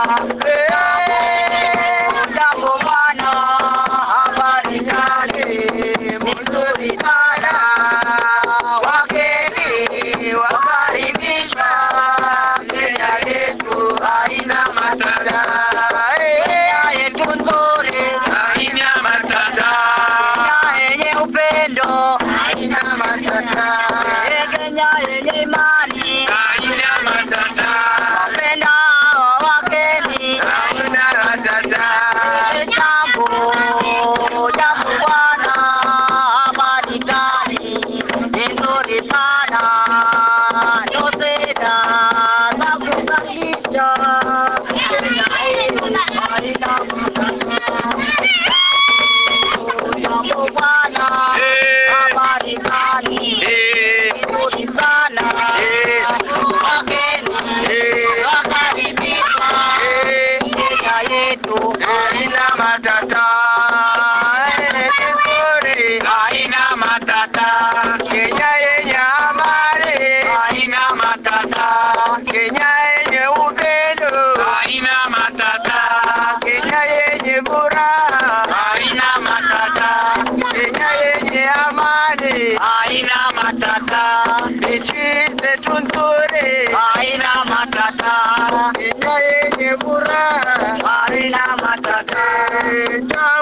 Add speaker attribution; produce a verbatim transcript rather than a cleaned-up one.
Speaker 1: Jambo bwana, habari gani? Mzuri sana. Wageni wakaribishwa, Kenya yetu haina matata. Kenya yetu nzuri haina matata. Kenya yenye upendo haina matata. Kenya yenye imani haina matata. Wapenda wageni haina matata. Jambo jambo bwana, habari gani? Nzuri sana. Ndo seda za kukaribisha, Kenya yetu haina matata. Jambo bwana, habari gani? Nzuri sana. Wageni wakaribishwa, Kenya yetu haina matata. Nzuri haina matata. Kenya yenye amani haina matata. Kenya yenye upendo haina matata. Kenya yenye furaha haina matata. Kenya yenye amani haina matata. Nchi zetu nzuri haina matata. Kenya yenye furaha haina matata.